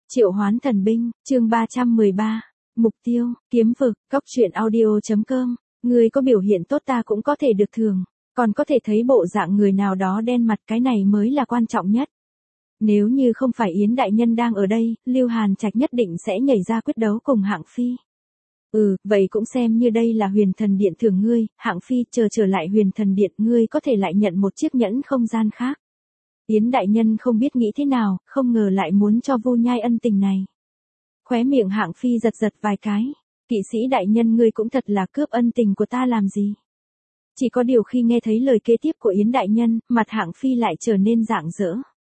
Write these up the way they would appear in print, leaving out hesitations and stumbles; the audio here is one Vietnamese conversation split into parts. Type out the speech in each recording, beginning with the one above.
Triệu hoán thần binh, chương 313. Mục tiêu, kiếm vực, cốc truyện audio.com. Người có biểu hiện tốt ta cũng có thể được thưởng, còn có thể thấy bộ dạng người nào đó đen mặt, cái này mới là quan trọng nhất. Nếu như không phải Yến đại nhân đang ở đây, Lưu Hàn Trạch nhất định sẽ nhảy ra quyết đấu cùng Hạng Phi. Vậy cũng xem như đây là Huyền Thần Điện thưởng ngươi, Hạng Phi, trở lại Huyền Thần Điện, ngươi có thể lại nhận một chiếc nhẫn không gian khác. Yến đại nhân không biết nghĩ thế nào, không ngờ lại muốn cho Vu Nhai ân tình này. Khóe miệng Hạng Phi giật vài cái. Kỵ sĩ đại nhân, ngươi cũng thật là cướp ân tình của ta làm gì. Chỉ có điều khi nghe thấy lời kế tiếp của Yến đại nhân, mặt Hạng Phi lại trở nên rạng rỡ.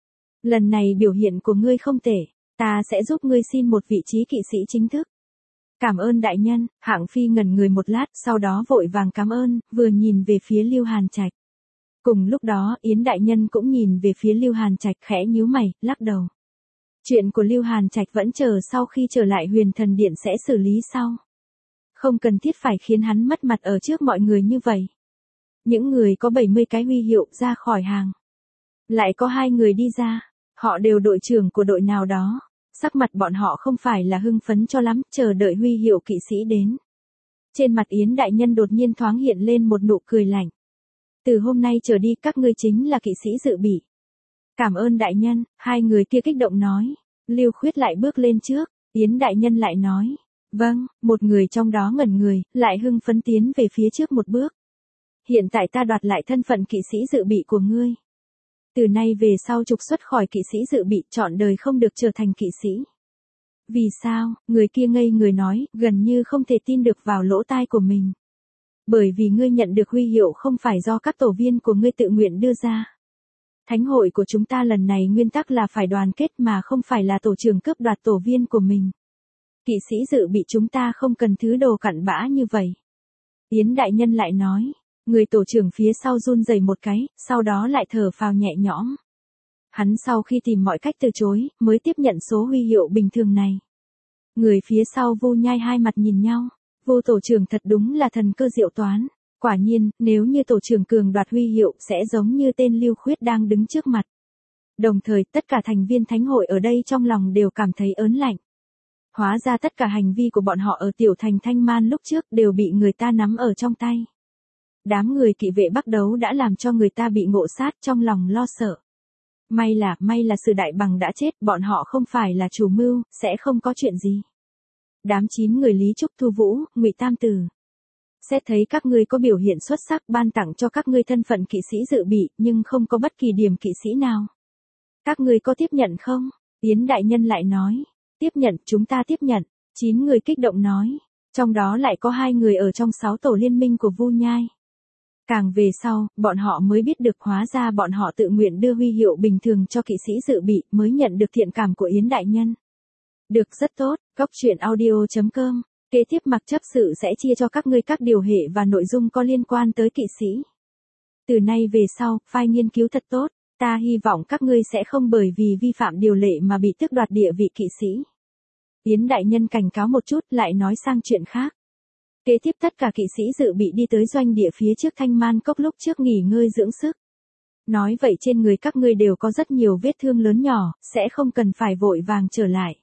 Lần này biểu hiện của ngươi không tệ, ta sẽ giúp ngươi xin một vị trí kỵ sĩ chính thức. Cảm ơn đại nhân. Hạng Phi ngẩn người một lát, sau đó vội vàng cảm ơn, vừa nhìn về phía Lưu Hàn Trạch. Cùng lúc đó, Yến đại nhân cũng nhìn về phía Lưu Hàn Trạch, khẽ nhíu mày, lắc đầu. Chuyện của Lưu Hàn Trạch vẫn chờ sau khi trở lại Huyền Thần Điện sẽ xử lý sau. Không cần thiết phải khiến hắn mất mặt ở trước mọi người như vậy. Những người có 70 cái huy hiệu ra khỏi hàng. Lại có 2 người đi ra, họ đều đội trưởng của đội nào đó. Sắc mặt bọn họ không phải là hưng phấn cho lắm, chờ đợi huy hiệu kỵ sĩ đến. Trên mặt Yến đại nhân đột nhiên thoáng hiện lên một nụ cười lạnh. Từ hôm nay trở đi các ngươi chính là kỵ sĩ dự bị. Cảm ơn đại nhân, 2 người kia kích động nói. Lưu Khuyết lại bước lên trước, Yến đại nhân lại nói. Vâng, một người trong đó ngẩn người, lại hưng phấn tiến về phía trước một bước. Hiện tại ta đoạt lại thân phận kỵ sĩ dự bị của ngươi. Từ nay về sau trục xuất khỏi kỵ sĩ dự bị, trọn đời không được trở thành kỵ sĩ. Vì sao? Người kia ngây người nói, gần như không thể tin được vào lỗ tai của mình. Bởi vì ngươi nhận được huy hiệu không phải do các tổ viên của ngươi tự nguyện đưa ra. Thánh hội của chúng ta lần này nguyên tắc là phải đoàn kết mà không phải là tổ trưởng cướp đoạt tổ viên của mình. Kỵ sĩ dự bị chúng ta không cần thứ đồ cặn bã như vậy. Yến đại nhân lại nói, người tổ trưởng phía sau run rẩy một cái, sau đó lại thở phào nhẹ nhõm. Hắn sau khi tìm mọi cách từ chối, mới tiếp nhận số huy hiệu bình thường này. Người phía sau Vu Nhai hai mặt nhìn nhau. Vu tổ trưởng thật đúng là thần cơ diệu toán. Quả nhiên, nếu như tổ trưởng cường đoạt huy hiệu sẽ giống như tên Lưu Khuyết đang đứng trước mặt. Đồng thời, tất cả thành viên thánh hội ở đây trong lòng đều cảm thấy ớn lạnh. Hóa ra tất cả hành vi của bọn họ ở tiểu thành Thanh Man lúc trước đều bị người ta nắm ở trong tay. Đám người kỵ vệ Bắc Đấu đã làm cho người ta bị ngộ sát, trong lòng lo sợ. May là Sử Đại Bằng đã chết, bọn họ không phải là chủ mưu, sẽ không có chuyện gì. Đám 9 người Lý Trúc Thu Vũ, Ngụy Tam Tử. Xét thấy các ngươi có biểu hiện xuất sắc, ban tặng cho các ngươi thân phận kỵ sĩ dự bị, nhưng không có bất kỳ điểm kỵ sĩ nào. Các ngươi có tiếp nhận không? Yến đại nhân lại nói. Tiếp nhận, chúng ta tiếp nhận. 9 người kích động nói. Trong đó lại có 2 người ở trong 6 tổ liên minh của Vu Nhai. Càng về sau, bọn họ mới biết được hóa ra bọn họ tự nguyện đưa huy hiệu bình thường cho kỵ sĩ dự bị mới nhận được thiện cảm của Yến đại nhân. Được, rất tốt. Cốc truyện audio.com. Kế tiếp Mặc chấp sự sẽ chia cho các ngươi các điều hệ và nội dung có liên quan tới kỵ sĩ. Từ nay về sau, phải nghiên cứu thật tốt, ta hy vọng các ngươi sẽ không bởi vì vi phạm điều lệ mà bị tước đoạt địa vị kỵ sĩ. Yến đại nhân cảnh cáo một chút lại nói sang chuyện khác. Kế tiếp tất cả kỵ sĩ dự bị đi tới doanh địa phía trước Thanh Man Cốc lúc trước nghỉ ngơi dưỡng sức. Nói vậy trên người các ngươi đều có rất nhiều vết thương lớn nhỏ, sẽ không cần phải vội vàng trở lại.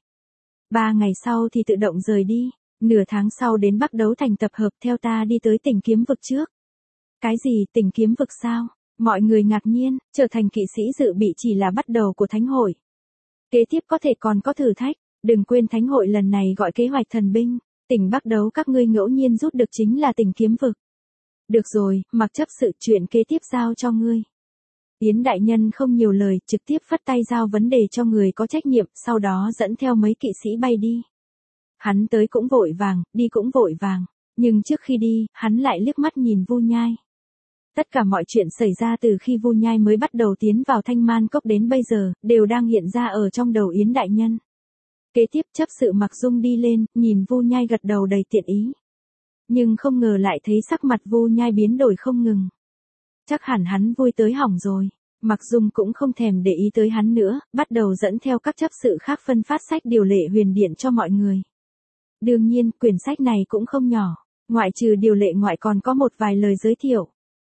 3 ngày sau thì tự động rời đi. Nửa tháng sau đến Bắc Đấu Thành tập hợp, theo ta đi tới tỉnh Kiếm Vực trước. Cái gì, tỉnh Kiếm Vực sao? Mọi người ngạc nhiên, trở thành kỵ sĩ dự bị chỉ là bắt đầu của thánh hội. Kế tiếp có thể còn có thử thách, đừng quên thánh hội lần này gọi kế hoạch thần binh, tỉnh Bắc Đấu các ngươi ngẫu nhiên rút được chính là tỉnh Kiếm Vực. Được rồi, Mặc chấp sự, chuyện kế tiếp giao cho ngươi. Yến đại nhân không nhiều lời, trực tiếp phất tay giao vấn đề cho người có trách nhiệm, sau đó dẫn theo mấy kỵ sĩ bay đi. Hắn tới cũng vội vàng, đi cũng vội vàng, nhưng trước khi đi, hắn lại liếc mắt nhìn Vu Nhai. Tất cả mọi chuyện xảy ra từ khi Vu Nhai mới bắt đầu tiến vào Thanh Man Cốc đến bây giờ, đều đang hiện ra ở trong đầu Yến đại nhân. Kế tiếp chấp sự Mặc Dung đi lên, nhìn Vu Nhai gật đầu đầy tiện ý. Nhưng không ngờ lại thấy sắc mặt Vu Nhai biến đổi không ngừng. Chắc hẳn hắn vui tới hỏng rồi. Mặc Dung cũng không thèm để ý tới hắn nữa, bắt đầu dẫn theo các chấp sự khác phân phát sách điều lệ huyền điện cho mọi người. Đương nhiên, quyển sách này cũng không nhỏ, ngoại trừ điều lệ ngoại còn có một vài lời giới thiệu.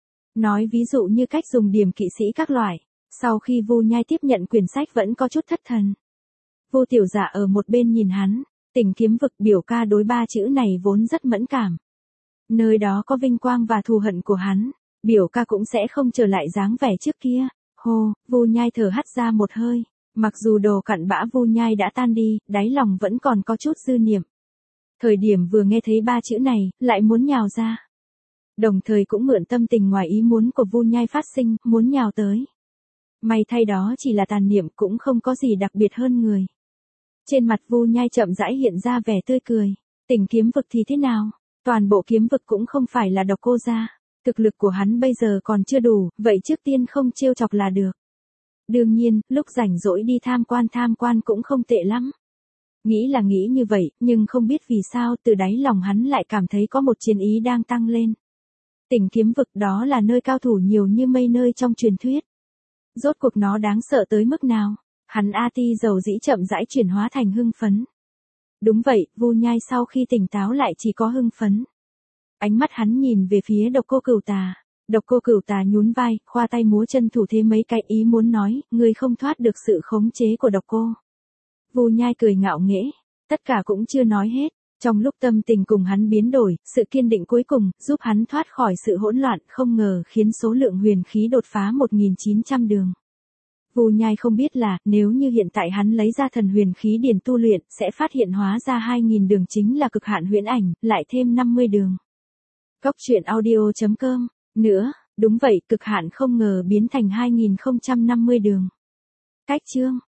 Nói ví dụ như cách dùng điểm kỵ sĩ các loại. Sau khi Vu Nhai tiếp nhận quyển sách vẫn có chút thất thần. Vu Tiểu Dạ ở một bên nhìn hắn, Tình kiếm vực biểu ca đối ba chữ này vốn rất mẫn cảm. Nơi đó có vinh quang và thù hận của hắn, biểu ca cũng sẽ không trở lại dáng vẻ trước kia. Hô, Vu Nhai thở hắt ra một hơi, mặc dù đồ cặn bã Vu Nhai đã tan đi, đáy lòng vẫn còn có chút dư niệm. Thời điểm vừa nghe thấy ba chữ này, lại muốn nhào ra. Đồng thời cũng mượn tâm tình ngoài ý muốn của Vu Nhai phát sinh, muốn nhào tới. May thay đó chỉ là tàn niệm, cũng không có gì đặc biệt hơn người. Trên mặt Vu Nhai chậm rãi hiện ra vẻ tươi cười. Tình kiếm vực thì thế nào? Toàn bộ kiếm vực cũng không phải là Độc Cô gia. Thực lực của hắn bây giờ còn chưa đủ, vậy trước tiên không trêu chọc là được. Đương nhiên, lúc rảnh rỗi đi tham quan cũng không tệ lắm. Nghĩ là nghĩ như vậy, nhưng không biết vì sao từ đáy lòng hắn lại cảm thấy có một chiến ý đang tăng lên. Tình kiếm vực đó là nơi cao thủ nhiều như mây nơi trong truyền thuyết. Rốt cuộc nó đáng sợ tới mức nào? Hắn A Ti dầu dĩ chậm rãi chuyển hóa thành hưng phấn. Đúng vậy, Vu Nhai sau khi tỉnh táo lại chỉ có hưng phấn. Ánh mắt hắn nhìn về phía Độc Cô Cửu Tà. Độc Cô Cửu Tà nhún vai, khoa tay múa chân thủ thế mấy cái ý muốn nói, ngươi không thoát được sự khống chế của Độc Cô. Vu Nhai cười ngạo nghễ, tất cả cũng chưa nói hết. Trong lúc tâm tình cùng hắn biến đổi, sự kiên định cuối cùng, giúp hắn thoát khỏi sự hỗn loạn, không ngờ khiến số lượng huyền khí đột phá 1.900 đường. Vu Nhai không biết là, nếu như hiện tại hắn lấy ra thần huyền khí điển tu luyện, sẽ phát hiện hóa ra 2.000 đường chính là cực hạn huyễn ảnh, lại thêm 50 đường. Cóc truyện audio.com. Nữa, đúng vậy, cực hạn không ngờ biến thành 2.050 đường. Cách chương.